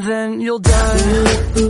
and then you'll die.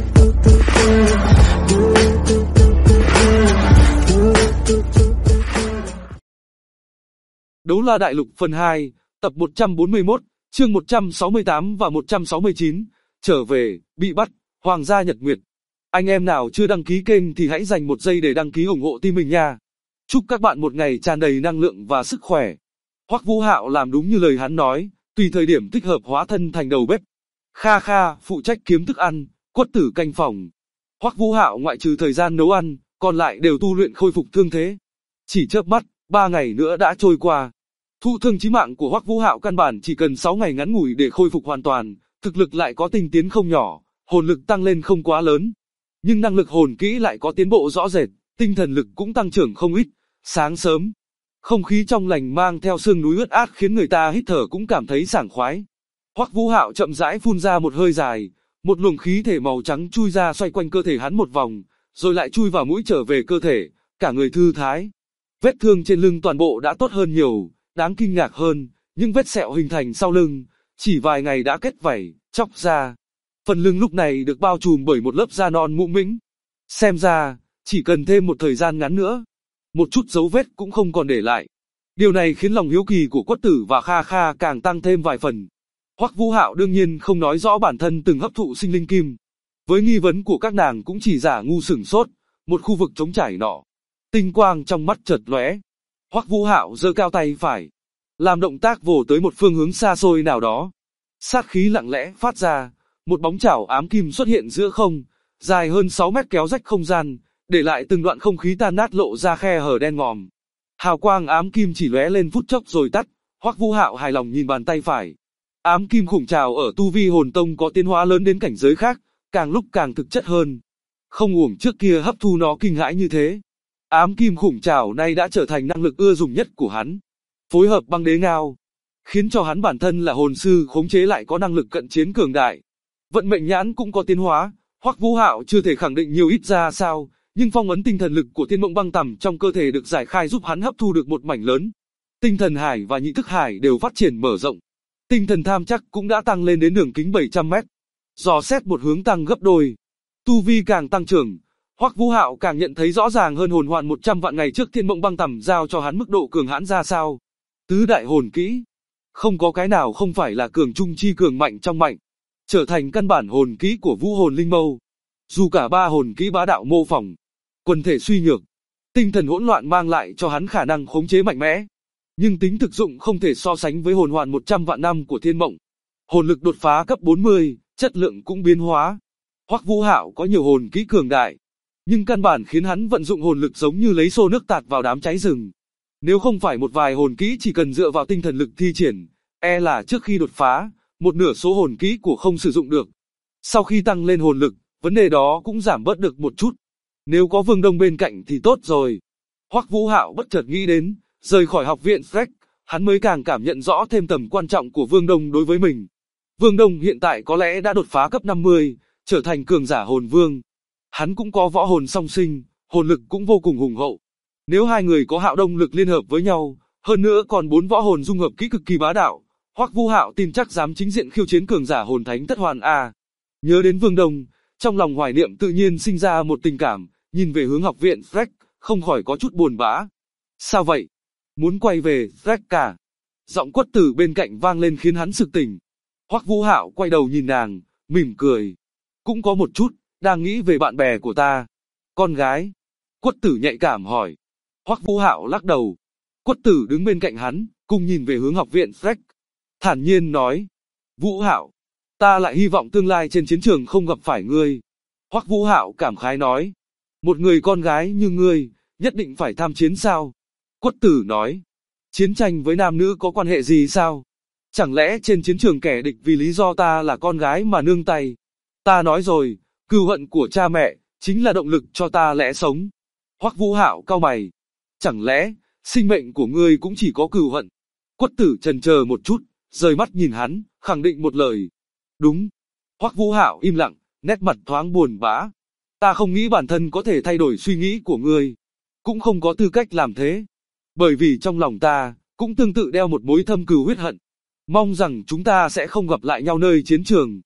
Đấu La Đại Lục phần 2, tập 141, chương 168 và 169, trở về, bị bắt, Hoàng gia Nhật Nguyệt. Anh em nào chưa đăng ký kênh thì hãy dành một giây để đăng ký ủng hộ team mình nha. Chúc các bạn một ngày tràn đầy năng lượng và sức khỏe. Hoắc Vũ Hạo làm đúng như lời hắn nói, tùy thời điểm thích hợp hóa thân thành đầu bếp. Kha Kha phụ trách kiếm thức ăn, Quất Tử canh phòng. Hoắc Vũ Hạo ngoại trừ thời gian nấu ăn, còn lại đều tu luyện khôi phục thương thế. Chỉ chớp mắt, 3 ngày nữa đã trôi qua. Thụ thương chí mạng của Hoắc Vũ Hạo căn bản chỉ cần 6 ngày ngắn ngủi để khôi phục hoàn toàn, thực lực lại có tinh tiến không nhỏ, hồn lực tăng lên không quá lớn. Nhưng năng lực hồn kỹ lại có tiến bộ rõ rệt, tinh thần lực cũng tăng trưởng không ít. Sáng sớm, không khí trong lành mang theo sương núi ướt át khiến người ta hít thở cũng cảm thấy sảng khoái. Hoắc Vũ Hạo chậm rãi phun ra một hơi dài, một luồng khí thể màu trắng chui ra xoay quanh cơ thể hắn một vòng, rồi lại chui vào mũi trở về cơ thể, cả người thư thái. Vết thương trên lưng toàn bộ đã tốt hơn nhiều, đáng kinh ngạc hơn, những vết sẹo hình thành sau lưng, chỉ vài ngày đã kết vảy, chóc ra. Phần lưng lúc này được bao trùm bởi một lớp da non mũ mĩnh. Xem ra, chỉ cần thêm một thời gian ngắn nữa, một chút dấu vết cũng không còn để lại. Điều này khiến lòng hiếu kỳ của Quất Tử và Kha Kha càng tăng thêm vài phần. Hoắc Vũ Hạo đương nhiên không nói rõ bản thân từng hấp thụ sinh linh kim. Với nghi vấn của các nàng cũng chỉ giả ngu sửng sốt, một khu vực trống trải nọ. Tinh quang trong mắt chợt lóe. Hoắc Vũ Hạo giơ cao tay phải, làm động tác vồ tới một phương hướng xa xôi nào đó. Sát khí lặng lẽ phát ra, một bóng chảo ám kim xuất hiện giữa không, dài hơn 6 mét kéo rách không gian, để lại từng đoạn không khí tan nát lộ ra khe hở đen ngòm. Hào quang ám kim chỉ lóe lên phút chốc rồi tắt. Hoắc Vũ Hạo hài lòng nhìn bàn tay phải. Ám kim khủng trảo ở tu vi hồn tông có tiến hóa lớn đến cảnh giới khác, càng lúc càng thực chất hơn. Không uổng trước kia hấp thu nó kinh hãi như thế. Ám kim khủng trảo nay đã trở thành năng lực ưa dùng nhất của hắn. Phối hợp băng đế ngao, khiến cho hắn bản thân là hồn sư khống chế lại có năng lực cận chiến cường đại. Vận mệnh nhãn cũng có tiến hóa, Hoắc Vũ Hạo chưa thể khẳng định nhiều ít ra sao, nhưng phong ấn tinh thần lực của Thiên Mộng Băng Tằm trong cơ thể được giải khai giúp hắn hấp thu được một mảnh lớn. Tinh thần hải và nhị thức hải đều phát triển mở rộng. Tinh thần tham chắc cũng đã tăng lên đến đường kính 700 mét. Dò xét một hướng tăng gấp đôi. Tu vi càng tăng trưởng, Hoắc Vũ Hạo càng nhận thấy rõ ràng hơn hồn hoàn 100 vạn ngày trước Thiên Mộng Băng Tằm giao cho hắn mức độ cường hãn ra sao. Tứ đại hồn kỹ, không có cái nào không phải là cường trung chi cường mạnh trong mạnh, trở thành căn bản hồn kỹ của Vũ Hồn Linh Mâu. Dù cả ba hồn kỹ bá đạo mô phỏng, quần thể suy nhược, tinh thần hỗn loạn mang lại cho hắn khả năng khống chế mạnh mẽ, nhưng tính thực dụng không thể so sánh với hồn hoàn 100 vạn năm của Thiên Mộng. Hồn lực đột phá cấp 40, chất lượng cũng biến hóa. Hoắc Vũ Hạo có nhiều hồn kỹ cường đại, nhưng căn bản khiến hắn vận dụng hồn lực giống như lấy xô nước tạt vào đám cháy rừng. Nếu không phải một vài hồn kỹ chỉ cần dựa vào tinh thần lực thi triển, e là trước khi đột phá, một nửa số hồn kỹ của không sử dụng được. Sau khi tăng lên hồn lực, vấn đề đó cũng giảm bớt được một chút. Nếu có Vương Đông bên cạnh thì tốt rồi. Hoắc Vũ Hạo bất chợt nghĩ đến, rời khỏi học viện Freck, hắn mới càng cảm nhận rõ thêm tầm quan trọng của Vương Đông đối với mình. Vương Đông hiện tại có lẽ đã đột phá cấp 50, trở thành cường giả hồn vương. Hắn cũng có võ hồn song sinh, hồn lực cũng vô cùng hùng hậu. Nếu hai người có Hạo Đông lực liên hợp với nhau, hơn nữa còn 4 võ hồn dung hợp kỹ cực kỳ bá đạo, Hoắc Vũ Hạo tin chắc dám chính diện khiêu chiến cường giả hồn thánh thất hoàn a. Nhớ đến Vương Đông, trong lòng hoài niệm tự nhiên sinh ra một tình cảm, nhìn về hướng học viện Freck, không khỏi có chút buồn bã. Sao vậy? Muốn quay về Freck cả? Giọng Quất Tử bên cạnh vang lên khiến hắn sực tỉnh. Hoắc Vũ Hạo quay đầu nhìn nàng, mỉm cười. Cũng có một chút, đang nghĩ về bạn bè của ta. Con gái? Quất Tử nhạy cảm hỏi. Hoắc Vũ Hạo lắc đầu. Quất Tử đứng bên cạnh hắn, cùng nhìn về hướng học viện Freck. Thản nhiên nói. Vũ Hạo, ta lại hy vọng tương lai trên chiến trường không gặp phải ngươi. Hoắc Vũ Hạo cảm khái nói. Một người con gái như ngươi, nhất định phải tham chiến sao? Quất Tử nói. Chiến tranh với nam nữ có quan hệ gì sao? Chẳng lẽ trên chiến trường kẻ địch vì lý do ta là con gái mà nương tay? Ta nói rồi, cừu hận của cha mẹ, chính là động lực cho ta lẽ sống. Hoắc Vũ Hạo cau mày. Chẳng lẽ, sinh mệnh của ngươi cũng chỉ có cừu hận? Quất Tử chần chờ một chút, rời mắt nhìn hắn, khẳng định một lời. Đúng. Hoắc Vũ Hạo im lặng, nét mặt thoáng buồn bã. Ta không nghĩ bản thân có thể thay đổi suy nghĩ của ngươi. Cũng không có tư cách làm thế. Bởi vì trong lòng ta, cũng tương tự đeo một mối thâm cừu huyết hận. Mong rằng chúng ta sẽ không gặp lại nhau nơi chiến trường.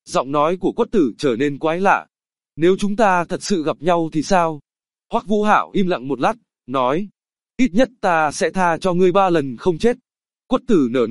Giọng nói của Quất Tử trở nên quái lạ. Nếu chúng ta thật sự gặp nhau thì sao? Hoắc Vũ Hạo im lặng một lát, nói. Ít nhất ta sẽ tha cho ngươi 3 lần không chết. Quất Tử nở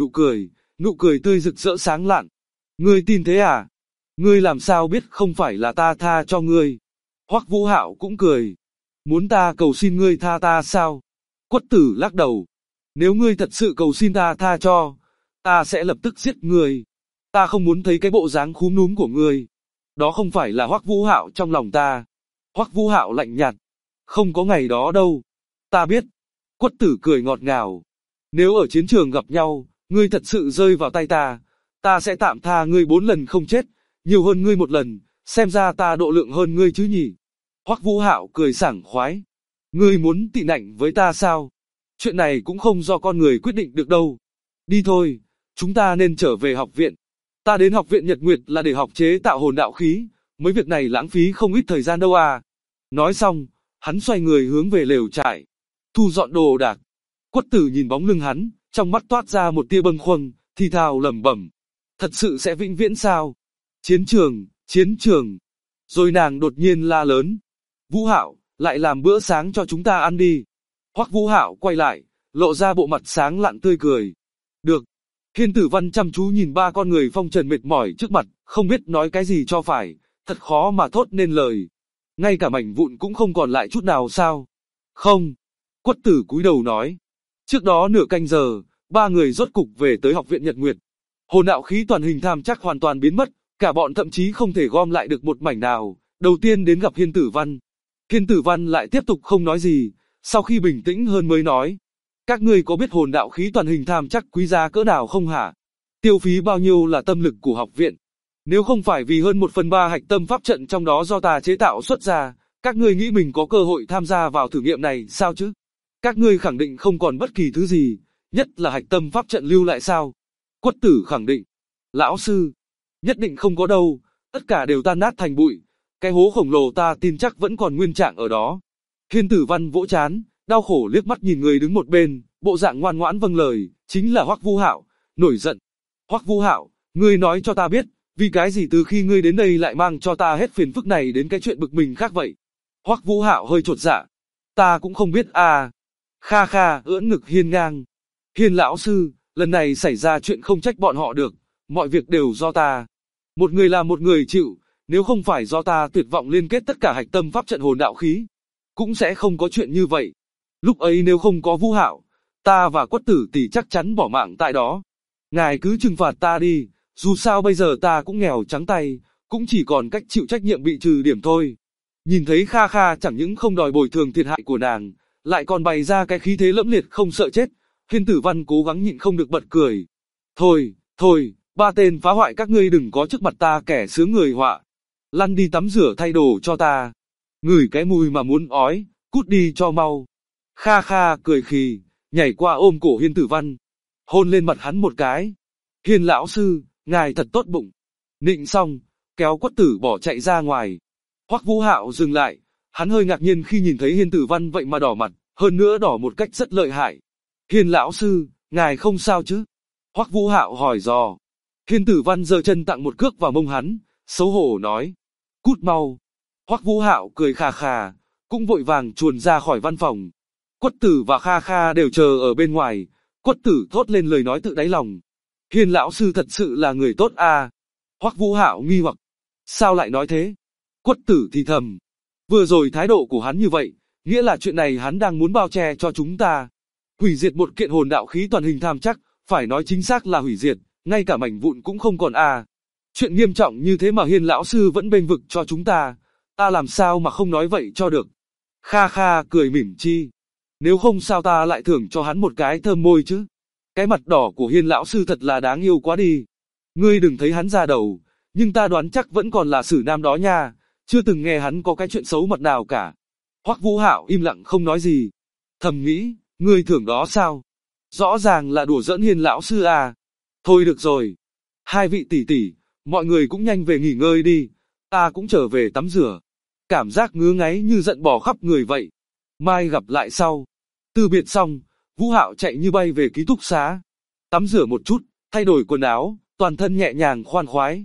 nụ cười tươi rực rỡ sáng lạn. Ngươi tin thế à? Ngươi làm sao biết không phải là ta tha cho ngươi? Hoắc Vũ Hạo cũng cười. Muốn ta cầu xin ngươi tha ta sao? Quất Tử lắc đầu. Nếu ngươi thật sự cầu xin ta tha cho, ta sẽ lập tức giết ngươi. Ta không muốn thấy cái bộ dáng khúm núm của ngươi. Đó không phải là Hoắc Vũ Hạo trong lòng ta. Hoắc Vũ Hạo lạnh nhạt. Không có ngày đó đâu. Ta biết. Quất Tử cười ngọt ngào. Nếu ở chiến trường gặp nhau, ngươi thật sự rơi vào tay ta sẽ tạm tha ngươi 4 lần không chết, nhiều hơn ngươi 1 lần, xem ra ta độ lượng hơn ngươi chứ nhỉ. Hoắc Vũ Hạo cười sảng khoái. Ngươi muốn tị nạnh với ta sao? Chuyện này cũng không do con người quyết định được đâu. Đi thôi, chúng ta nên trở về học viện. Ta đến học viện Nhật Nguyệt là để học chế tạo hồn đạo khí, mấy việc này lãng phí không ít thời gian đâu à. Nói xong, hắn xoay người hướng về lều trại, thu dọn đồ đạc. Quất Tử nhìn bóng lưng hắn, trong mắt toát ra một tia bâng khuâng, thì thào lẩm bẩm. Thật sự sẽ vĩnh viễn sao? Chiến trường, chiến trường. Rồi nàng đột nhiên la lớn. Vũ Hạo, lại làm bữa sáng cho chúng ta ăn đi. Hoắc Vũ Hạo quay lại, lộ ra bộ mặt sáng lạn tươi cười. Được. Hiên Tử Văn chăm chú nhìn 3 con người phong trần mệt mỏi trước mặt, không biết nói cái gì cho phải, thật khó mà thốt nên lời. Ngay cả mảnh vụn cũng không còn lại chút nào sao? Không. Quất Tử cúi đầu nói. Trước đó nửa canh giờ, 3 người rốt cục về tới học viện Nhật Nguyệt. Hồn đạo khí toàn hình tham chắc hoàn toàn biến mất, cả bọn thậm chí không thể gom lại được một mảnh nào. Đầu tiên đến gặp Hiên Tử Văn. Hiên Tử Văn lại tiếp tục không nói gì, sau khi bình tĩnh hơn mới nói. Các ngươi có biết hồn đạo khí toàn hình tham chắc quý giá cỡ nào không hả? Tiêu phí bao nhiêu là tâm lực của học viện? Nếu không phải vì hơn 1/3 hạch tâm pháp trận trong đó do ta chế tạo xuất ra, các ngươi nghĩ mình có cơ hội tham gia vào thử nghiệm này sao chứ? Các ngươi khẳng định không còn bất kỳ thứ gì, nhất là hạch tâm pháp trận lưu lại sao? Quất Tử khẳng định. Lão sư, nhất định không có đâu, tất cả đều tan nát thành bụi. Cái hố khổng lồ ta tin chắc vẫn còn nguyên trạng ở đó. Hiên Tử Văn vỗ trán, đau khổ liếc mắt nhìn người đứng một bên, bộ dạng ngoan ngoãn vâng lời, chính là Hoắc Vũ Hạo, nổi giận. Hoắc Vũ Hạo, ngươi nói cho ta biết, vì cái gì từ khi ngươi đến đây lại mang cho ta hết phiền phức này đến cái chuyện bực mình khác vậy? Hoắc Vũ Hạo hơi chột dạ. Ta cũng không biết à. Kha kha, ưỡn ngực hiên ngang. Hiên lão sư, lần này xảy ra chuyện không trách bọn họ được, mọi việc đều do ta. Một người làm một người chịu, nếu không phải do ta tuyệt vọng liên kết tất cả hạch tâm pháp trận hồn đạo khí, cũng sẽ không có chuyện như vậy. Lúc ấy nếu không có Vũ Hạo, ta và Quất Tử tỷ chắc chắn bỏ mạng tại đó. Ngài cứ trừng phạt ta đi, dù sao bây giờ ta cũng nghèo trắng tay, cũng chỉ còn cách chịu trách nhiệm bị trừ điểm thôi. Nhìn thấy Kha Kha chẳng những không đòi bồi thường thiệt hại của nàng, lại còn bày ra cái khí thế lẫm liệt không sợ chết, Hiên Tử Văn cố gắng nhịn không được bật cười. Thôi, 3 tên phá hoại các ngươi đừng có trước mặt ta kẻ sướng người họa. Lăn đi tắm rửa thay đồ cho ta. Ngửi cái mùi mà muốn ói, cút đi cho mau. Kha Kha cười khì, nhảy qua ôm cổ Hiên Tử Văn, hôn lên mặt hắn một cái. Hiên lão sư, ngài thật tốt bụng. Nịnh xong, kéo Quất Tử bỏ chạy ra ngoài. Hoắc Vũ Hạo dừng lại, hắn hơi ngạc nhiên khi nhìn thấy Hiên Tử Văn vậy mà đỏ mặt, hơn nữa đỏ một cách rất lợi hại. Hiên lão sư, ngài không sao chứ? Hoắc Vũ Hạo hỏi dò. Hiên Tử Văn giơ chân tặng một cước vào mông hắn, xấu hổ nói. Cút mau. Hoắc Vũ Hạo cười khà khà, cũng vội vàng chuồn ra khỏi văn phòng. Quất Tử và Kha Kha đều chờ ở bên ngoài. Quất Tử thốt lên lời nói tự đáy lòng. Hiên lão sư thật sự là người tốt à? Hoắc Vũ Hạo nghi hoặc. Sao lại nói thế? Quất Tử thì thầm. Vừa rồi thái độ của hắn như vậy, nghĩa là chuyện này hắn đang muốn bao che cho chúng ta. Hủy diệt một kiện hồn đạo khí toàn hình tham chắc, phải nói chính xác là hủy diệt, ngay cả mảnh vụn cũng không còn à. Chuyện nghiêm trọng như thế mà Hiên lão sư vẫn bênh vực cho chúng ta làm sao mà không nói vậy cho được. Kha Kha cười mỉm chi. Nếu không sao ta lại thưởng cho hắn một cái thơm môi chứ. Cái mặt đỏ của Hiên lão sư thật là đáng yêu quá đi. Ngươi đừng thấy hắn già đầu, nhưng ta đoán chắc vẫn còn là Sử Nam đó nha, chưa từng nghe hắn có cái chuyện xấu mặt nào cả. Hoắc Vũ Hạo im lặng không nói gì. Thầm nghĩ, ngươi thưởng đó sao? Rõ ràng là đùa giỡn Hiên lão sư à. Thôi được rồi. 2 vị tỷ tỷ, mọi người cũng nhanh về nghỉ ngơi đi. Ta cũng trở về tắm rửa. Cảm giác ngứa ngáy như giận bò khắp người vậy. Mai gặp lại sau. Từ biệt xong, Vũ Hạo chạy như bay về ký túc xá. Tắm rửa một chút, thay đổi quần áo, toàn thân nhẹ nhàng khoan khoái.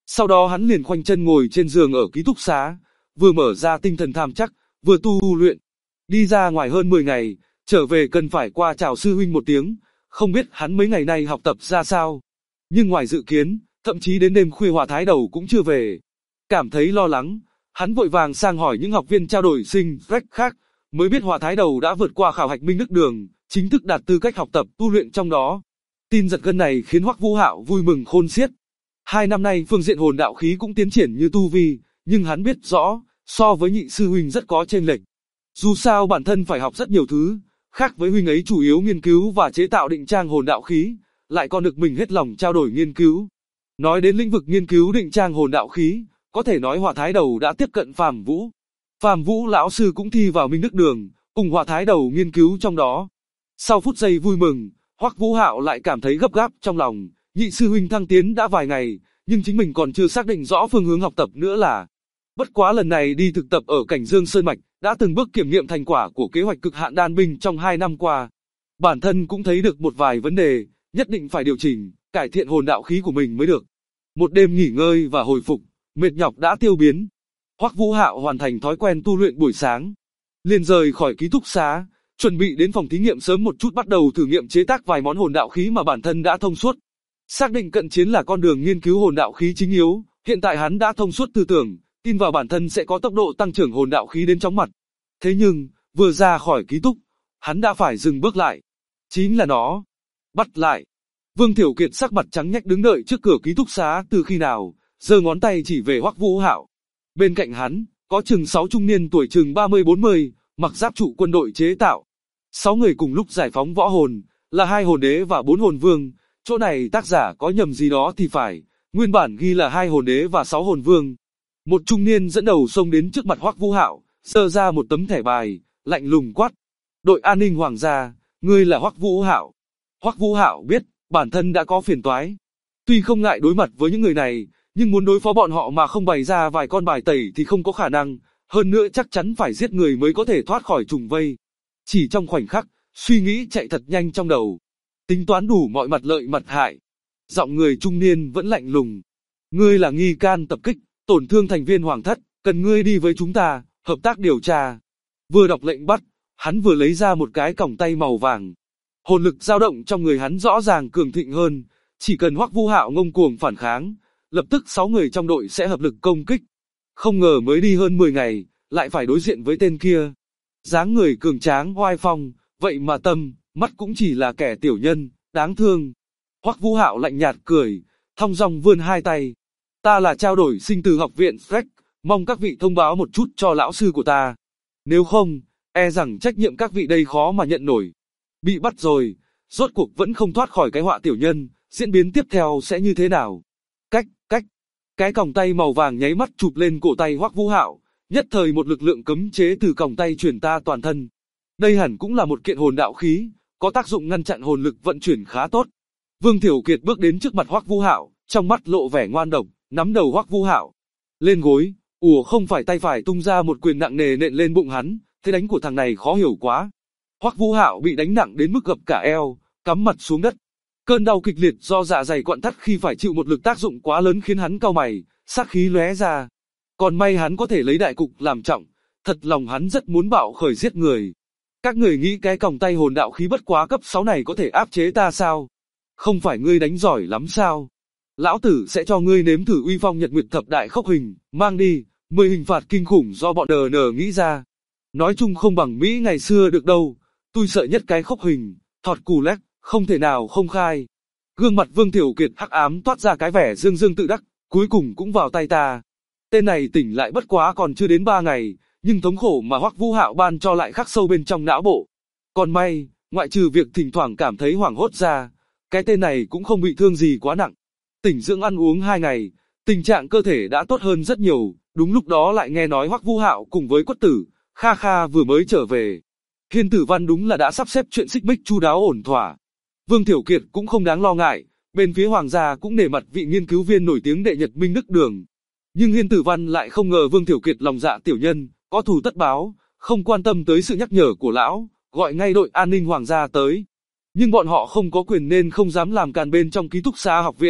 Sau đó hắn liền khoanh chân ngồi trên giường ở ký túc xá, vừa mở ra tinh thần tham chắc, vừa tu luyện. Đi ra ngoài hơn 10 ngày, trở về cần phải qua chào sư huynh một tiếng, không biết hắn mấy ngày nay học tập ra sao. Nhưng ngoài dự kiến, thậm chí đến đêm khuya Hòa Thái Đầu cũng chưa về. Cảm thấy lo lắng, hắn vội vàng sang hỏi những học viên trao đổi sinh khác, mới biết Hòa Thái Đầu đã vượt qua khảo hạch Minh Đức Đường, chính thức đạt tư cách học tập tu luyện trong đó. Tin giật gân này khiến Hoắc Vũ Hạo vui mừng khôn xiết. 2 năm nay phương diện hồn đạo khí cũng tiến triển như tu vi, nhưng hắn biết rõ, so với nhị sư huynh rất có chênh lệch. Dù sao bản thân phải học rất nhiều thứ, khác với huynh ấy chủ yếu nghiên cứu và chế tạo định trang hồn đạo khí, lại còn được mình hết lòng trao đổi nghiên cứu. Nói đến lĩnh vực nghiên cứu định trang hồn đạo khí, có thể nói Hòa Thái Đầu đã tiếp cận Phàm Vũ. Phàm Vũ lão sư cũng thi vào Minh Đức Đường, cùng Hòa Thái Đầu nghiên cứu trong đó. Sau phút giây vui mừng, Hoắc Vũ Hạo lại cảm thấy gấp gáp trong lòng, nhị sư huynh thăng tiến đã vài ngày, nhưng chính mình còn chưa xác định rõ phương hướng học tập nữa là. Bất quá lần này đi thực tập ở Cảnh Dương Sơn Mạch, đã từng bước kiểm nghiệm thành quả của kế hoạch cực hạn đan binh trong 2 năm qua. Bản thân cũng thấy được một vài vấn đề, nhất định phải điều chỉnh, cải thiện hồn đạo khí của mình mới được. Một đêm nghỉ ngơi và hồi phục, mệt nhọc đã tiêu biến. Hoắc Vũ Hạo hoàn thành thói quen tu luyện buổi sáng, liền rời khỏi ký túc xá, chuẩn bị đến phòng thí nghiệm sớm một chút bắt đầu thử nghiệm chế tác vài món hồn đạo khí mà bản thân đã thông suốt. Xác định cận chiến là con đường nghiên cứu hồn đạo khí chính yếu, hiện tại hắn đã thông suốt tư tưởng, tin vào bản thân sẽ có tốc độ tăng trưởng hồn đạo khí đến chóng mặt. Thế nhưng, vừa ra khỏi ký túc, hắn đã phải dừng bước lại. Chính là nó. Bắt lại. Vương Thiểu Kiệt sắc mặt trắng nhách đứng đợi trước cửa ký túc xá từ khi nào, giơ ngón tay chỉ về Hoắc Vũ Hạo. Bên cạnh hắn, có chừng 6 trung niên tuổi chừng 30-40, mặc giáp trụ quân đội chế tạo. 6 người cùng lúc giải phóng võ hồn, là 2 hồn đế và 4 hồn vương. Chỗ này tác giả có nhầm gì đó thì phải, nguyên bản ghi là 2 hồn đế và 6 hồn vương. Một trung niên dẫn đầu xông đến trước mặt Hoắc Vũ Hạo, giơ ra một tấm thẻ bài, lạnh lùng quát: "Đội an ninh hoàng gia, ngươi là Hoắc Vũ Hạo." Hoắc Vũ Hạo biết, bản thân đã có phiền toái. Tuy không ngại đối mặt với những người này, nhưng muốn đối phó bọn họ mà không bày ra vài con bài tẩy thì không có khả năng, hơn nữa chắc chắn phải giết người mới có thể thoát khỏi trùng vây. Chỉ trong khoảnh khắc, suy nghĩ chạy thật nhanh trong đầu, tính toán đủ mọi mặt lợi mặt hại. Giọng người trung niên vẫn lạnh lùng: "Ngươi là nghi can tập kích, tổn thương thành viên hoàng thất, cần ngươi đi với chúng ta, hợp tác điều tra." Vừa đọc lệnh bắt, hắn vừa lấy ra một cái còng tay màu vàng. Hồn lực dao động trong người hắn rõ ràng cường thịnh hơn, chỉ cần Hoắc Vũ Hạo ngông cuồng phản kháng, lập tức 6 người trong đội sẽ hợp lực công kích. Không ngờ mới đi hơn 10 ngày, lại phải đối diện với tên kia. Dáng người cường tráng oai phong, vậy mà tâm, mắt cũng chỉ là kẻ tiểu nhân, đáng thương. Hoắc Vũ Hạo lạnh nhạt cười, thong dong vươn hai tay. "Ta là trao đổi sinh từ học viện Freck, mong các vị thông báo một chút cho lão sư của ta. Nếu không, e rằng trách nhiệm các vị đây khó mà nhận nổi." Bị bắt rồi, rốt cuộc vẫn không thoát khỏi cái họa tiểu nhân, diễn biến tiếp theo sẽ như thế nào? Cách, cái còng tay màu vàng nháy mắt chụp lên cổ tay Hoắc Vũ Hạo, nhất thời một lực lượng cấm chế từ còng tay truyền ta toàn thân. Đây hẳn cũng là một kiện hồn đạo khí, có tác dụng ngăn chặn hồn lực vận chuyển khá tốt. Vương Thiểu Kiệt bước đến trước mặt Hoắc Vũ Hạo, trong mắt lộ vẻ ngoan độc, nắm đầu Hoắc Vũ Hạo lên gối, không phải tay phải tung ra một quyền nặng nề nện lên bụng hắn, thế đánh của thằng này khó hiểu quá. Hoắc Vũ Hạo bị đánh nặng đến mức gập cả eo, cắm mặt xuống đất. Cơn đau kịch liệt do dạ dày quặn thắt khi phải chịu một lực tác dụng quá lớn khiến hắn cau mày, sát khí lóe ra. Còn may hắn có thể lấy đại cục làm trọng, thật lòng hắn rất muốn bạo khởi giết người. Các người nghĩ cái còng tay hồn đạo khí bất quá cấp 6 này có thể áp chế ta sao? Không phải ngươi đánh giỏi lắm sao? Lão tử sẽ cho ngươi nếm thử uy phong Nhật Nguyệt thập đại khốc hình, mang đi, 10 hình phạt kinh khủng do bọn DN nghĩ ra. Nói chung không bằng Mỹ ngày xưa được đâu, tôi sợ nhất cái khốc hình, thọt cù lét, không thể nào không khai. Gương mặt Vương Thiểu Kiệt hắc ám toát ra cái vẻ dương dương tự đắc, cuối cùng cũng vào tay ta. Tên này tỉnh lại bất quá còn chưa đến 3 ngày, nhưng thống khổ mà Hoắc Vũ Hạo ban cho lại khắc sâu bên trong não bộ. Còn may, ngoại trừ việc thỉnh thoảng cảm thấy hoảng hốt ra, cái tên này cũng không bị thương gì quá nặng. Tỉnh dưỡng ăn uống 2 ngày, tình trạng cơ thể đã tốt hơn rất nhiều, đúng lúc đó lại nghe nói Hoắc Vũ Hạo cùng với Quất Tử, Kha Kha vừa mới trở về. Hiên Tử Văn đúng là đã sắp xếp chuyện xích mích chu đáo ổn thỏa. Vương Thiểu Kiệt cũng không đáng lo ngại, bên phía hoàng gia cũng nể mặt vị nghiên cứu viên nổi tiếng đệ nhật Minh Đức Đường. Nhưng Hiên Tử Văn lại không ngờ Vương Thiểu Kiệt lòng dạ tiểu nhân, có thù tất báo, không quan tâm tới sự nhắc nhở của lão, gọi ngay đội an ninh hoàng gia tới. Nhưng bọn họ không có quyền nên không dám làm càn bên trong ký túc xá học viện,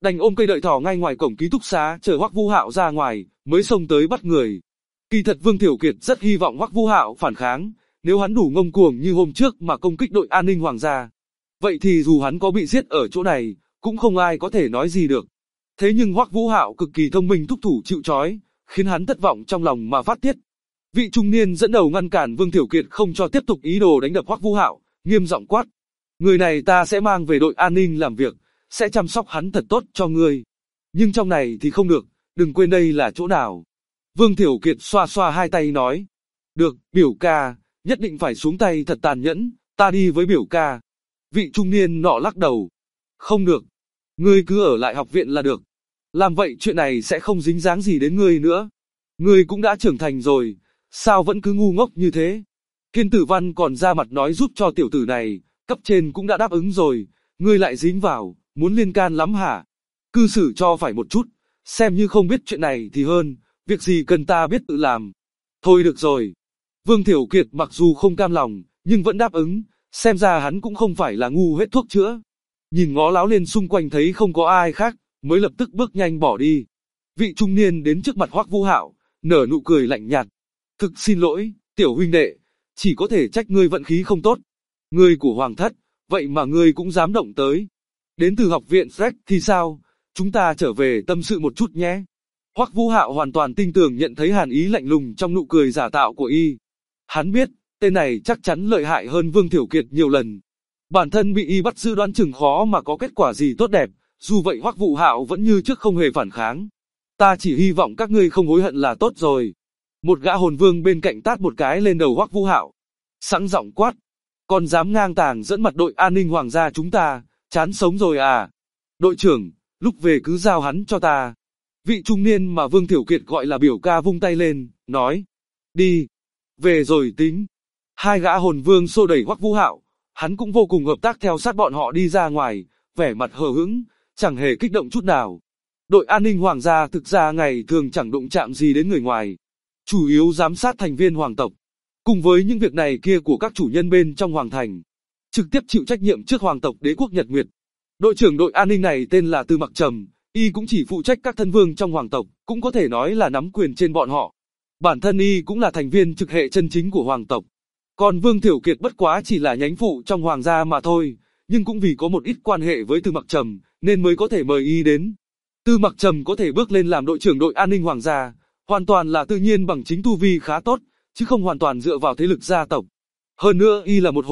đành ôm cây đợi thỏ ngay ngoài cổng ký túc xá chờ Hoắc Vũ Hạo ra ngoài, mới xông tới bắt người. Kỳ thật Vương Thiểu Kiệt rất hy vọng Hoắc Vũ Hạo phản kháng, nếu hắn đủ ngông cuồng như hôm trước mà công kích đội an ninh hoàng gia. Vậy thì dù hắn có bị giết ở chỗ này, cũng không ai có thể nói gì được. Thế nhưng Hoắc Vũ Hạo cực kỳ thông minh thúc thủ chịu trói, khiến hắn thất vọng trong lòng mà phát tiết. Vị trung niên dẫn đầu ngăn cản Vương Thiểu Kiệt không cho tiếp tục ý đồ đánh đập Hoắc Vũ Hạo, nghiêm giọng quát: "Người này ta sẽ mang về đội an ninh làm việc, sẽ chăm sóc hắn thật tốt cho ngươi. Nhưng trong này thì không được, đừng quên đây là chỗ nào." Vương Thiểu Kiệt xoa xoa hai tay nói: "Được, biểu ca, nhất định phải xuống tay thật tàn nhẫn, ta đi với biểu ca." Vị trung niên nọ lắc đầu: "Không được, ngươi cứ ở lại học viện là được. Làm vậy chuyện này sẽ không dính dáng gì đến ngươi nữa. Ngươi cũng đã trưởng thành rồi, sao vẫn cứ ngu ngốc như thế?" Kiên Tử Văn còn ra mặt nói giúp cho tiểu tử này, cấp trên cũng đã đáp ứng rồi, ngươi lại dính vào, muốn liên can lắm hả? Cư xử cho phải một chút, xem như không biết chuyện này thì hơn, việc gì cần ta biết tự làm. Thôi được rồi. Vương Thiểu Kiệt mặc dù không cam lòng, nhưng vẫn đáp ứng, xem ra hắn cũng không phải là ngu hết thuốc chữa. Nhìn ngó láo lên xung quanh thấy không có ai khác, mới lập tức bước nhanh bỏ đi. Vị trung niên đến trước mặt Hoắc Vũ Hạo, nở nụ cười lạnh nhạt. "Thực xin lỗi, tiểu huynh đệ, chỉ có thể trách ngươi vận khí không tốt. Ngươi của hoàng thất, vậy mà ngươi cũng dám động tới. Đến từ học viện Freck thì sao? Chúng ta trở về tâm sự một chút nhé." Hoắc Vũ Hạo hoàn toàn tin tưởng nhận thấy hàn ý lạnh lùng trong nụ cười giả tạo của y. Hắn biết, tên này chắc chắn lợi hại hơn Vương Thiểu Kiệt nhiều lần. Bản thân bị y bắt giữ đoán chừng khó mà có kết quả gì tốt đẹp, dù vậy Hoắc Vũ Hạo vẫn như trước không hề phản kháng. "Ta chỉ hy vọng các ngươi không hối hận là tốt rồi." Một gã hồn vương bên cạnh tát một cái lên đầu Hoắc Vũ Hạo, sẵn giọng quát: "Còn dám ngang tàng dẫn mặt đội an ninh hoàng gia chúng ta, chán sống rồi à? Đội trưởng, lúc về cứ giao hắn cho ta." Vị trung niên mà Vương Thiểu Kiệt gọi là biểu ca vung tay lên, nói: "Đi, về rồi tính." Hai gã hồn vương xô đẩy Hoắc Vũ Hạo, hắn cũng vô cùng hợp tác theo sát bọn họ đi ra ngoài, vẻ mặt hờ hững, chẳng hề kích động chút nào. Đội an ninh hoàng gia thực ra ngày thường chẳng đụng chạm gì đến người ngoài, chủ yếu giám sát thành viên hoàng tộc, cùng với những việc này kia của các chủ nhân bên trong hoàng thành, trực tiếp chịu trách nhiệm trước hoàng tộc đế quốc Nhật Nguyệt. Đội trưởng đội an ninh này tên là Tư Mặc Trầm, y cũng chỉ phụ trách các thân vương trong hoàng tộc, cũng có thể nói là nắm quyền trên bọn họ. Bản thân y cũng là thành viên trực hệ chân chính của hoàng tộc. Còn Vương Thiểu Kiệt bất quá chỉ là nhánh phụ trong hoàng gia mà thôi, nhưng cũng vì có một ít quan hệ với Tư Mặc Trầm, nên mới có thể mời y đến. Tư Mặc Trầm có thể bước lên làm đội trưởng đội an ninh hoàng gia, hoàn toàn là tự nhiên bằng chính tu vi khá tốt, chứ không hoàn toàn dựa vào thế lực gia tộc. Hơn nữa y là một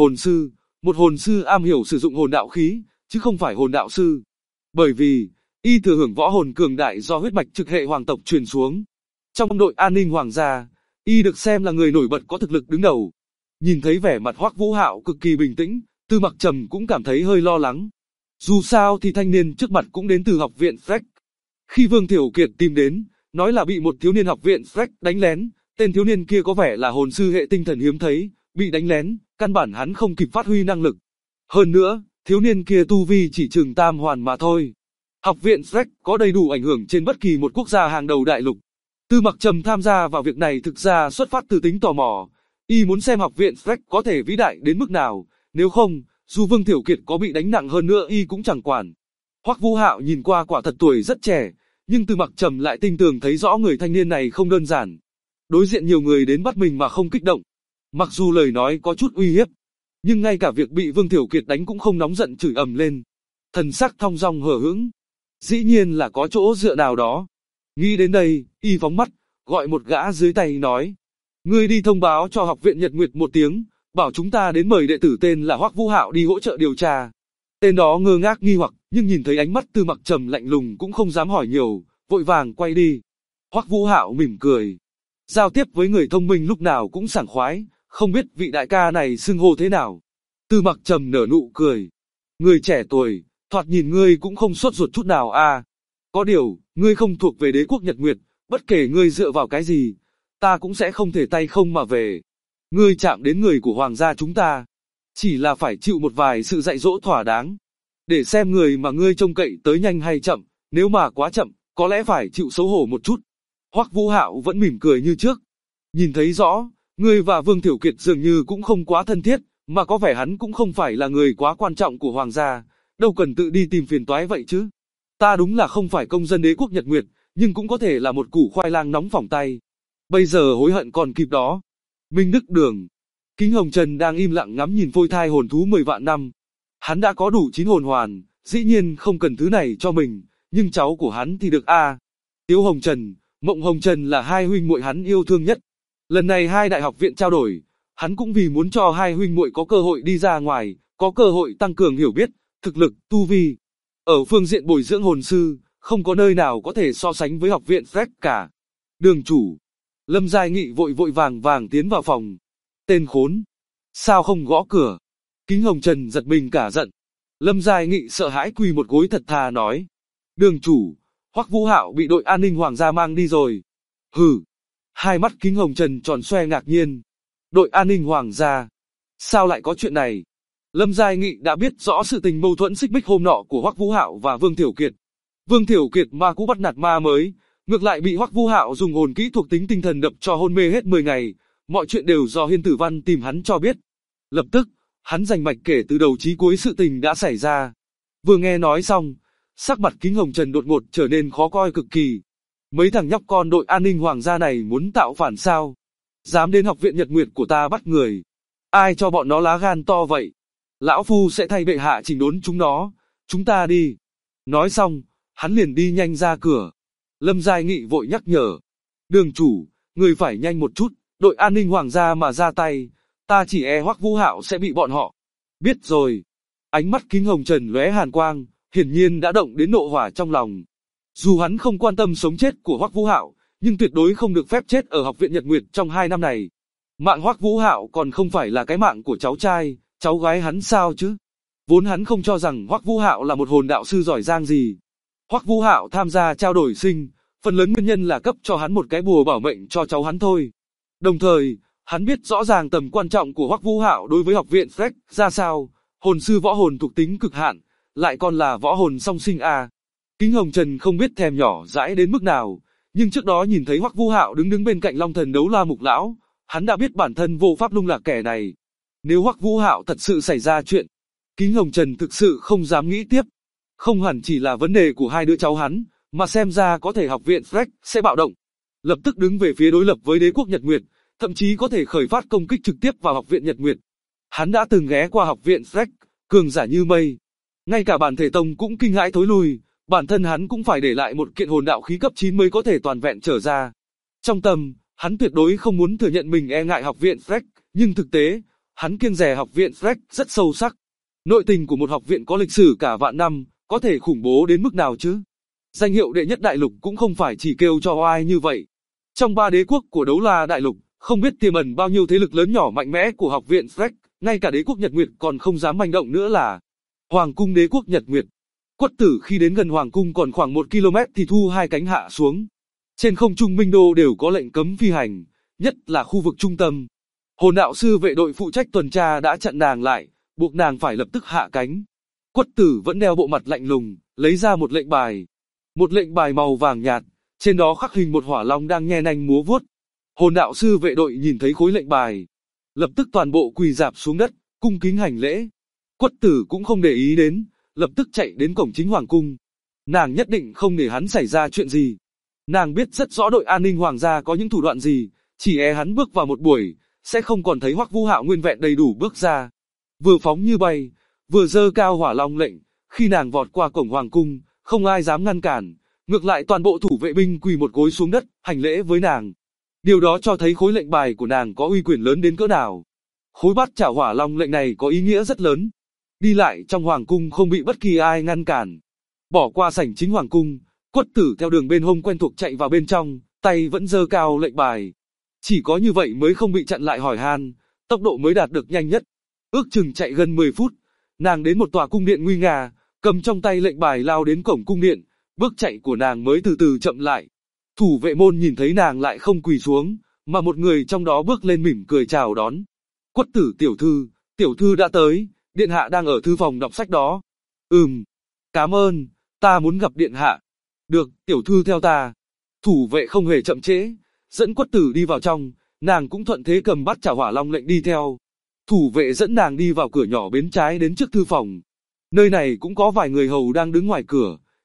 hồn sư am hiểu sử dụng hồn đạo khí, chứ không phải hồn đạo sư. Bởi vì, y thừa hưởng võ hồn cường đại do huyết mạch trực hệ hoàng tộc truyền xuống. Trong đội an ninh hoàng gia, y được xem là người nổi bật có thực lực đứng đầu. Nhìn thấy vẻ mặt Hoắc Vũ Hạo cực kỳ bình tĩnh, Tư Mặc Trầm cũng cảm thấy hơi lo lắng. Dù sao thì thanh niên trước mặt cũng đến từ học viện Freck. Khi Vương Thiểu Kiệt tìm đến, nói là bị một thiếu niên học viện Freck đánh lén, tên thiếu niên kia có vẻ là hồn sư hệ tinh thần hiếm thấy, bị đánh lén, căn bản hắn không kịp phát huy năng lực. Hơn nữa, thiếu niên kia tu vi chỉ chừng tam hoàn mà thôi. Học viện Freck có đầy đủ ảnh hưởng trên bất kỳ một quốc gia hàng đầu đại lục. Tư Mặc Trầm tham gia vào việc này thực ra xuất phát từ tính tò mò. Y muốn xem học viện Freck có thể vĩ đại đến mức nào, nếu không, dù Vương Thiểu Kiệt có bị đánh nặng hơn nữa y cũng chẳng quản. Hoắc Vũ Hạo nhìn qua quả thật tuổi rất trẻ, nhưng Tư Mặc Trầm lại tinh tường thấy rõ người thanh niên này không đơn giản. Đối diện nhiều người đến bắt mình mà không kích động. Mặc dù lời nói có chút uy hiếp, nhưng ngay cả việc bị Vương Thiểu Kiệt đánh cũng không nóng giận chửi ầm lên. Thần sắc thong dong hờ hững. Dĩ nhiên là có chỗ dựa nào đó. Nghĩ đến đây, y phóng mắt, gọi một gã dưới tay nói: "Ngươi đi thông báo cho học viện Nhật Nguyệt một tiếng, bảo chúng ta đến mời đệ tử tên là Hoắc Vũ Hạo đi hỗ trợ điều tra." Tên đó ngơ ngác nghi hoặc, nhưng nhìn thấy ánh mắt Tư Mặc Trầm lạnh lùng cũng không dám hỏi nhiều, vội vàng quay đi. Hoắc Vũ Hạo mỉm cười. Giao tiếp với người thông minh lúc nào cũng sảng khoái, không biết vị đại ca này xưng hô thế nào. Tư Mặc Trầm nở nụ cười. Người trẻ tuổi, thoạt nhìn ngươi cũng không sốt ruột chút nào à. Có điều, ngươi không thuộc về đế quốc Nhật Nguyệt, bất kể ngươi dựa vào cái gì, ta cũng sẽ không thể tay không mà về. Ngươi chạm đến người của hoàng gia chúng ta, chỉ là phải chịu một vài sự dạy dỗ thỏa đáng. Để xem người mà ngươi trông cậy tới nhanh hay chậm, nếu mà quá chậm, có lẽ phải chịu xấu hổ một chút. Hoắc Vũ Hạo vẫn mỉm cười như trước. Nhìn thấy rõ, ngươi và Vương Thiểu Kiệt dường như cũng không quá thân thiết, mà có vẻ hắn cũng không phải là người quá quan trọng của hoàng gia, đâu cần tự đi tìm phiền toái vậy chứ. Ta đúng là không phải công dân đế quốc Nhật Nguyệt, nhưng cũng có thể là một củ khoai lang nóng phỏng tay. Bây giờ hối hận còn kịp đó. Minh Đức Đường. Kính Hồng Trần đang im lặng ngắm nhìn phôi thai hồn thú 10 vạn năm. Hắn đã có đủ 9 hồn hoàn, dĩ nhiên không cần thứ này cho mình, nhưng cháu của hắn thì được a. Tiếu Hồng Trần, Mộng Hồng Trần là hai huynh muội hắn yêu thương nhất. Lần này hai đại học viện trao đổi, hắn cũng vì muốn cho hai huynh muội có cơ hội đi ra ngoài, có cơ hội tăng cường hiểu biết, thực lực, tu vi. Ở phương diện bồi dưỡng hồn sư, không có nơi nào có thể so sánh với học viện Freck cả. Đường chủ. Lâm Giai Nghị vội vội vàng vàng tiến vào phòng. Tên khốn. Sao không gõ cửa? Kính Hồng Trần giật mình cả giận. Lâm Giai Nghị sợ hãi quỳ một gối thật thà nói. Đường chủ, Hoắc Vũ Hạo bị đội an ninh hoàng gia mang đi rồi. Hừ. Hai mắt Kính Hồng Trần tròn xoe ngạc nhiên. Đội an ninh hoàng gia. Sao lại có chuyện này? Lâm Giai Nghị đã biết rõ sự tình mâu thuẫn xích mích hôm nọ của Hoắc Vũ Hạo và Vương Thiểu Kiệt. Vương Thiểu Kiệt ma cũ bắt nạt ma mới, ngược lại bị Hoắc Vũ Hạo dùng hồn kỹ thuộc tính tinh thần đập cho hôn mê hết 10 ngày. Mọi chuyện đều do Hiên Tử Văn tìm hắn cho biết. Lập tức, hắn rành mạch kể từ đầu chí cuối sự tình đã xảy ra. Vừa nghe nói xong, sắc mặt Kính Hồng Trần đột ngột trở nên khó coi cực kỳ. Mấy thằng nhóc con đội an ninh hoàng gia này muốn tạo phản sao? Dám đến học viện Nhật Nguyệt của ta bắt người. Ai cho bọn nó lá gan to vậy? Lão Phu sẽ thay bệ hạ chỉnh đốn chúng nó. Chúng ta đi. Nói xong, hắn liền đi nhanh ra cửa. Lâm Giai Nghị vội nhắc nhở. Đường chủ, người phải nhanh một chút, đội an ninh hoàng gia mà ra tay, ta chỉ e Hoắc Vũ Hạo sẽ bị bọn họ. Biết rồi. Ánh mắt Kính Hồng Trần lóe hàn quang, hiển nhiên đã động đến nộ hỏa trong lòng. Dù hắn không quan tâm sống chết của Hoắc Vũ Hạo, nhưng tuyệt đối không được phép chết ở học viện Nhật Nguyệt trong 2 năm này. Mạng Hoắc Vũ Hạo còn không phải là cái mạng của cháu trai, cháu gái hắn sao chứ? Vốn hắn không cho rằng Hoắc Vũ Hạo là một hồn đạo sư giỏi giang gì. Hoắc Vũ Hạo tham gia trao đổi sinh, phần lớn nguyên nhân là cấp cho hắn một cái bùa bảo mệnh cho cháu hắn thôi. Đồng thời, hắn biết rõ ràng tầm quan trọng của Hoắc Vũ Hạo đối với học viện Freck ra sao, hồn sư võ hồn thuộc tính cực hạn, lại còn là võ hồn song sinh a. Kính Hồng Trần không biết thèm nhỏ dãi đến mức nào, nhưng trước đó nhìn thấy Hoắc Vũ Hạo đứng bên cạnh Long Thần Đấu La Mục lão, hắn đã biết bản thân vô pháp lung lạc kẻ này. Nếu Hoắc Vũ Hạo thật sự xảy ra chuyện, Kính Hồng Trần thực sự không dám nghĩ tiếp. Không hẳn chỉ là vấn đề của hai đứa cháu hắn, mà xem ra có thể học viện Freck sẽ bạo động, lập tức đứng về phía đối lập với đế quốc Nhật Nguyệt, thậm chí có thể khởi phát công kích trực tiếp vào học viện Nhật Nguyệt. Hắn đã từng ghé qua học viện Freck, cường giả như mây. Ngay cả bản thể tông cũng kinh hãi thối lui, bản thân hắn cũng phải để lại một kiện hồn đạo khí cấp 9 mới có thể toàn vẹn trở ra. Trong tâm, hắn tuyệt đối không muốn thừa nhận mình e ngại học viện Freck, nhưng thực tế, hắn kiêng dè học viện Freck rất sâu sắc. Nội tình của một học viện có lịch sử cả vạn năm, có thể khủng bố đến mức nào chứ? Danh hiệu đệ nhất đại lục cũng không phải chỉ kêu cho oai như vậy. Trong 3 đế quốc của Đấu La đại lục, không biết tiềm ẩn bao nhiêu thế lực lớn nhỏ mạnh mẽ của học viện Freck, ngay cả đế quốc Nhật Nguyệt còn không dám manh động nữa là Hoàng cung đế quốc Nhật Nguyệt. Quất Tử khi đến gần Hoàng cung còn khoảng 1 km thì thu hai cánh hạ xuống. Trên không trung Minh Đô đều có lệnh cấm phi hành, nhất là khu vực trung tâm. Hồn đạo sư vệ đội phụ trách tuần tra đã chặn nàng lại, buộc nàng phải lập tức hạ cánh. Quất Tử vẫn đeo bộ mặt lạnh lùng, lấy ra một lệnh bài. Một lệnh bài màu vàng nhạt, trên đó khắc hình một hỏa long đang nhe nanh múa vuốt. Hồn đạo sư vệ đội nhìn thấy khối lệnh bài, lập tức toàn bộ quỳ rạp xuống đất, cung kính hành lễ. Quất Tử cũng không để ý đến, lập tức chạy đến cổng chính hoàng cung. Nàng nhất định không để hắn xảy ra chuyện gì. Nàng biết rất rõ đội an ninh hoàng gia có những thủ đoạn gì, chỉ e hắn bước vào một buổi, sẽ không còn thấy Hoắc Vũ Hạo nguyên vẹn đầy đủ bước ra. Vừa phóng như bay, vừa giơ cao hỏa long lệnh, khi nàng vọt qua cổng hoàng cung, không ai dám ngăn cản, ngược lại toàn bộ thủ vệ binh quỳ một gối xuống đất, hành lễ với nàng. Điều đó cho thấy khối lệnh bài của nàng có uy quyền lớn đến cỡ nào. Khối bát chảo hỏa long lệnh này có ý nghĩa rất lớn. Đi lại trong hoàng cung không bị bất kỳ ai ngăn cản. Bỏ qua sảnh chính hoàng cung, Quất Tử theo đường bên hông quen thuộc chạy vào bên trong, tay vẫn giơ cao lệnh bài. Chỉ có như vậy mới không bị chặn lại hỏi han, tốc độ mới đạt được nhanh nhất. Ước chừng chạy gần 10 phút, nàng đến một tòa cung điện nguy nga, cầm trong tay lệnh bài lao đến cổng cung điện, bước chạy của nàng mới từ từ chậm lại. Thủ vệ môn nhìn thấy nàng lại không quỳ xuống, mà một người trong đó bước lên mỉm cười chào đón. Quất Tử tiểu thư đã tới, điện hạ đang ở thư phòng đọc sách đó. Cảm ơn, ta muốn gặp điện hạ. Được, tiểu thư theo ta. Thủ vệ không hề chậm trễ, dẫn Quất Tử đi vào trong, nàng cũng thuận thế cầm bát chảo hỏa long lệnh đi theo. Thủ vệ dẫn nàng đi vào cửa nhỏ bên trái đến trước thư phòng. Nơi này cũng có vài người hầu đang đứng ngoài cửa,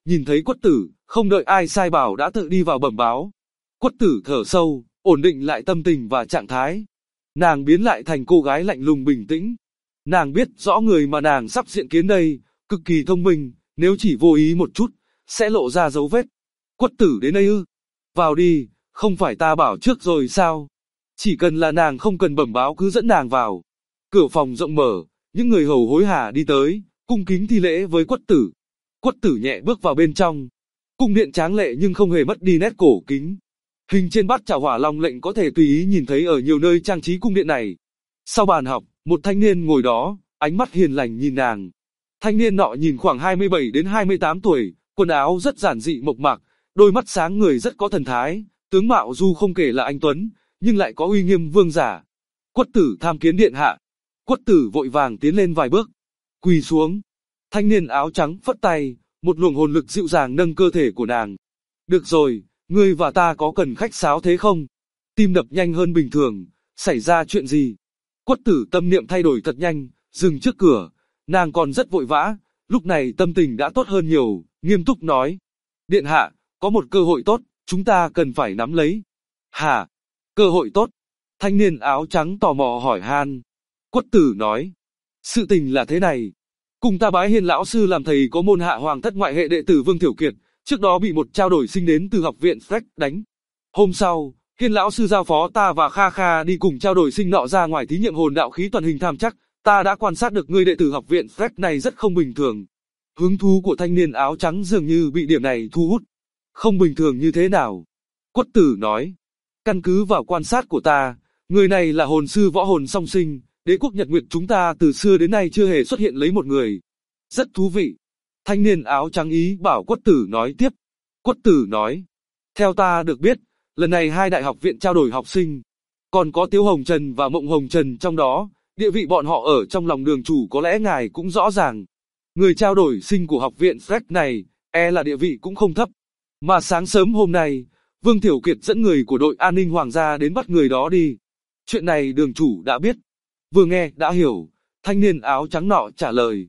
nhìn thấy Quất Tử, không đợi ai sai bảo đã tự đi vào bẩm báo. Quất Tử thở sâu, ổn định lại tâm tình và trạng thái. Nàng biến lại thành cô gái lạnh lùng bình tĩnh. Nàng biết rõ người mà nàng sắp diện kiến đây, cực kỳ thông minh, nếu chỉ vô ý một chút, sẽ lộ ra dấu vết. Quất Tử đến đây ư? Vào đi, không phải ta bảo trước rồi sao? Chỉ cần là nàng không cần bẩm báo cứ dẫn nàng vào. Cửa phòng rộng mở, những người hầu hối hả đi tới, cung kính thi lễ với Quất Tử. Quất Tử nhẹ bước vào bên trong. Cung điện tráng lệ nhưng không hề mất đi nét cổ kính. Hình trên bát chảo hỏa long lệnh có thể tùy ý nhìn thấy ở nhiều nơi trang trí cung điện này. Sau bàn học, một thanh niên ngồi đó, ánh mắt hiền lành nhìn nàng. Thanh niên nọ nhìn khoảng 27 đến 28 tuổi, quần áo rất giản dị mộc mạc, đôi mắt sáng người rất có thần thái, tướng mạo dù không kể là anh tuấn, nhưng lại có uy nghiêm vương giả. Quất Tử tham kiến điện hạ. Quất Tử vội vàng tiến lên vài bước, quỳ xuống. Thanh niên áo trắng phất tay, một luồng hồn lực dịu dàng nâng cơ thể của nàng. Được rồi, ngươi và ta có cần khách sáo thế không? Tim đập nhanh hơn bình thường, xảy ra chuyện gì? Quất Tử tâm niệm thay đổi thật nhanh, dừng trước cửa, nàng còn rất vội vã, lúc này tâm tình đã tốt hơn nhiều, nghiêm túc nói. Điện hạ, có một cơ hội tốt, chúng ta cần phải nắm lấy. Hả? Cơ hội tốt? Thanh niên áo trắng tò mò hỏi han. Quất Tử nói. Sự tình là thế này. Cùng ta bái Hiên lão sư làm thầy có môn hạ hoàng thất ngoại hệ đệ tử Vương Thiểu Kiệt, trước đó bị một trao đổi sinh đến từ học viện Freck đánh. Hôm sau, Hiên lão sư giao phó ta và Kha Kha đi cùng trao đổi sinh nọ ra ngoài thí nghiệm hồn đạo khí toàn hình tham chắc, ta đã quan sát được người đệ tử học viện Freck này rất không bình thường. Hứng thú của thanh niên áo trắng dường như bị điểm này thu hút. Không bình thường như thế nào? Quất Tử nói. Căn cứ vào quan sát của ta, người này là hồn sư võ hồn song sinh, đế quốc Nhật Nguyệt chúng ta từ xưa đến nay chưa hề xuất hiện lấy một người. Rất thú vị. Thanh niên áo trắng ý bảo Quất Tử nói tiếp. Quất Tử nói. Theo ta được biết, lần này hai đại học viện trao đổi học sinh. Còn có Tiếu Hồng Trần và Mộng Hồng Trần trong đó, địa vị bọn họ ở trong lòng đường chủ có lẽ ngài cũng rõ ràng. Người trao đổi sinh của học viện Freck này, là địa vị cũng không thấp. Mà sáng sớm hôm nay, Vương Thiểu Kiệt dẫn người của đội an ninh hoàng gia đến bắt người đó đi. Chuyện này đường chủ đã biết. Vừa nghe đã hiểu, thanh niên áo trắng nọ trả lời.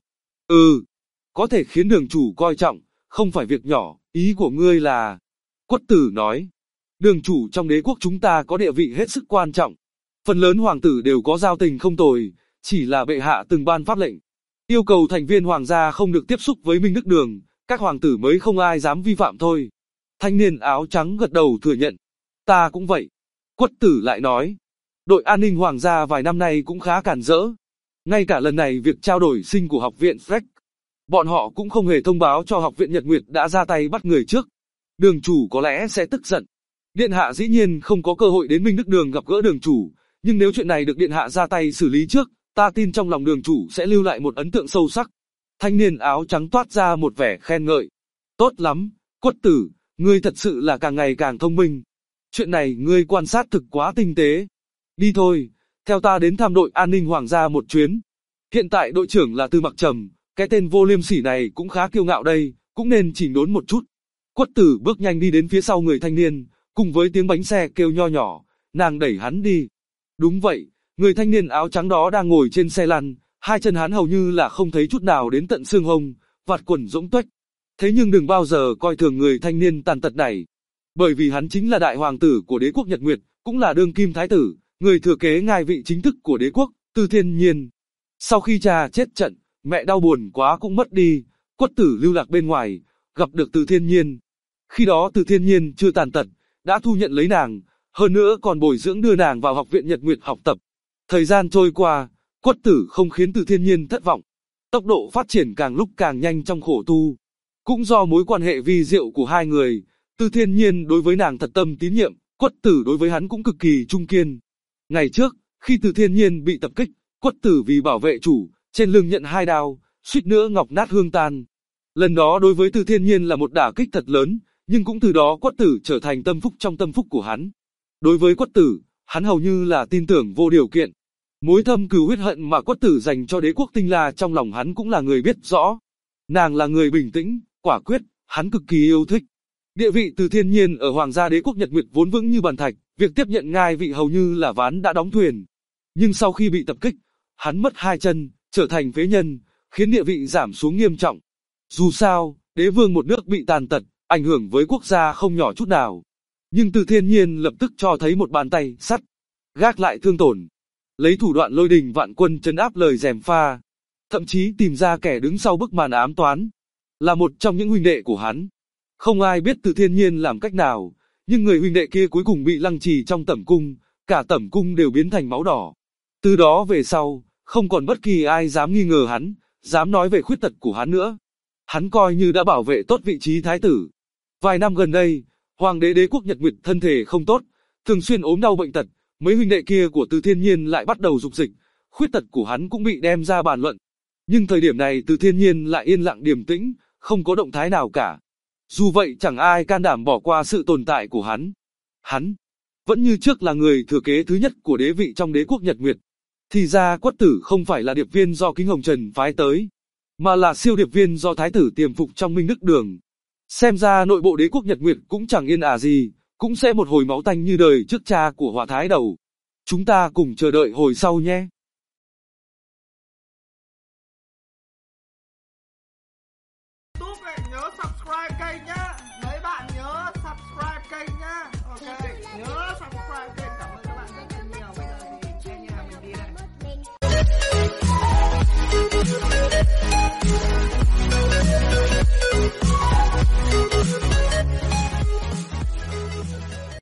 Có thể khiến đường chủ coi trọng, không phải việc nhỏ, ý của ngươi là... Quất Tử nói. Đường chủ trong đế quốc chúng ta có địa vị hết sức quan trọng. Phần lớn hoàng tử đều có giao tình không tồi, chỉ là bệ hạ từng ban pháp lệnh. Yêu cầu thành viên hoàng gia không được tiếp xúc với Minh Đức Đường, các hoàng tử mới không ai dám vi phạm thôi. Thanh niên áo trắng gật đầu thừa nhận. Ta cũng vậy. Quất Tử lại nói. Đội an ninh hoàng gia vài năm nay cũng khá cản rỡ. Ngay cả lần này việc trao đổi sinh của học viện Freck, bọn họ cũng không hề thông báo cho học viện Nhật Nguyệt đã ra tay bắt người trước. Đường chủ có lẽ sẽ tức giận. Điện hạ dĩ nhiên không có cơ hội đến Minh Đức Đường gặp gỡ đường chủ, nhưng nếu chuyện này được điện hạ ra tay xử lý trước, ta tin trong lòng đường chủ sẽ lưu lại một ấn tượng sâu sắc. Thanh niên áo trắng toát ra một vẻ khen ngợi. Tốt lắm, Quất Tử, ngươi thật sự là càng ngày càng thông minh. Chuyện này ngươi quan sát thực quá tinh tế. Đi thôi, theo ta đến thăm đội an ninh hoàng gia một chuyến. Hiện tại đội trưởng là Tư Mặc Trầm, cái tên vô liêm sỉ này cũng khá kiêu ngạo đây, cũng nên chỉnh đốn một chút. Quất Tử bước nhanh đi đến phía sau người thanh niên, cùng với tiếng bánh xe kêu nho nhỏ, nàng đẩy hắn đi. Đúng vậy, người thanh niên áo trắng đó đang ngồi trên xe lăn, hai chân hắn hầu như là không thấy chút nào đến tận xương hông, vạt quần rỗng tuếch. Thế nhưng đừng bao giờ coi thường người thanh niên tàn tật này, bởi vì hắn chính là đại hoàng tử của đế quốc Nhật Nguyệt, cũng là đương kim thái tử, người thừa kế ngai vị chính thức của đế quốc, Từ Thiên Nhiên. Sau khi cha chết trận, mẹ đau buồn quá cũng mất đi, Quất Tử lưu lạc bên ngoài, gặp được Từ Thiên Nhiên. Khi đó Từ Thiên Nhiên chưa tàn tật, đã thu nhận lấy nàng, hơn nữa còn bồi dưỡng đưa nàng vào học viện Nhật Nguyệt học tập. Thời gian trôi qua, Quất Tử không khiến Từ Thiên Nhiên thất vọng. Tốc độ phát triển càng lúc càng nhanh trong khổ tu. Cũng do mối quan hệ vi diệu của hai người, Từ Thiên Nhiên đối với nàng thật tâm tín nhiệm, Quất Tử đối với hắn cũng cực kỳ trung kiên. Ngày trước, khi Từ Thiên Nhiên bị tập kích, Quất Tử vì bảo vệ chủ, trên lưng nhận 2 đao, suýt nữa ngọc nát hương tan. Lần đó đối với Từ Thiên Nhiên là một đả kích thật lớn, nhưng cũng từ đó Quất Tử trở thành tâm phúc trong tâm phúc của hắn. Đối với Quất Tử, hắn hầu như là tin tưởng vô điều kiện. Mối thâm cừu huyết hận mà Quất Tử dành cho đế quốc Tinh La trong lòng hắn cũng là người biết rõ. Nàng là người bình tĩnh, quả quyết, hắn cực kỳ yêu thích. Địa vị Từ Thiên Nhiên ở Hoàng gia đế quốc Nhật Nguyệt vốn vững như bàn thạch, việc tiếp nhận ngai vị hầu như là ván đã đóng thuyền. Nhưng sau khi bị tập kích, hắn mất 2 chân, trở thành phế nhân, khiến địa vị giảm xuống nghiêm trọng. Dù sao, Đế vương một nước bị tàn tật, ảnh hưởng với quốc gia không nhỏ chút nào. Nhưng Từ Thiên Nhiên lập tức cho thấy một bàn tay sắt, gác lại thương tổn, lấy thủ đoạn lôi đình vạn quân trấn áp lời gièm pha, thậm chí tìm ra kẻ đứng sau bức màn ám toán, là một trong những huynh đệ của hắn. Không ai biết Từ Thiên Nhiên làm cách nào, nhưng người huynh đệ kia cuối cùng bị lăng trì trong tẩm cung, cả tẩm cung đều biến thành máu đỏ. Từ đó về sau, không còn bất kỳ ai dám nghi ngờ hắn, dám nói về khuyết tật của hắn nữa. Hắn coi như đã bảo vệ tốt vị trí thái tử. Vài năm gần đây, Hoàng đế Đế quốc Nhật Nguyệt thân thể không tốt, thường xuyên ốm đau bệnh tật, mấy huynh đệ kia của Từ Thiên Nhiên lại bắt đầu dục dịch, khuyết tật của hắn cũng bị đem ra bàn luận. Nhưng thời điểm này Từ Thiên Nhiên lại yên lặng điềm tĩnh, không có động thái nào cả. Dù vậy chẳng ai can đảm bỏ qua sự tồn tại của hắn. Hắn vẫn như trước là người thừa kế thứ nhất của đế vị trong Đế quốc Nhật Nguyệt. Thì ra Quất Tử không phải là điệp viên do Kính Hồng Trần phái tới, mà là siêu điệp viên do thái tử tiềm phục trong Minh Đức Đường. Xem ra nội bộ Đế quốc Nhật Nguyệt cũng chẳng yên ả gì, cũng sẽ một hồi máu tanh như đời trước cha của Hỏa Thái Đầu. Chúng ta cùng chờ đợi hồi sau nhé. YouTube này nhớ subscribe kênh nhé.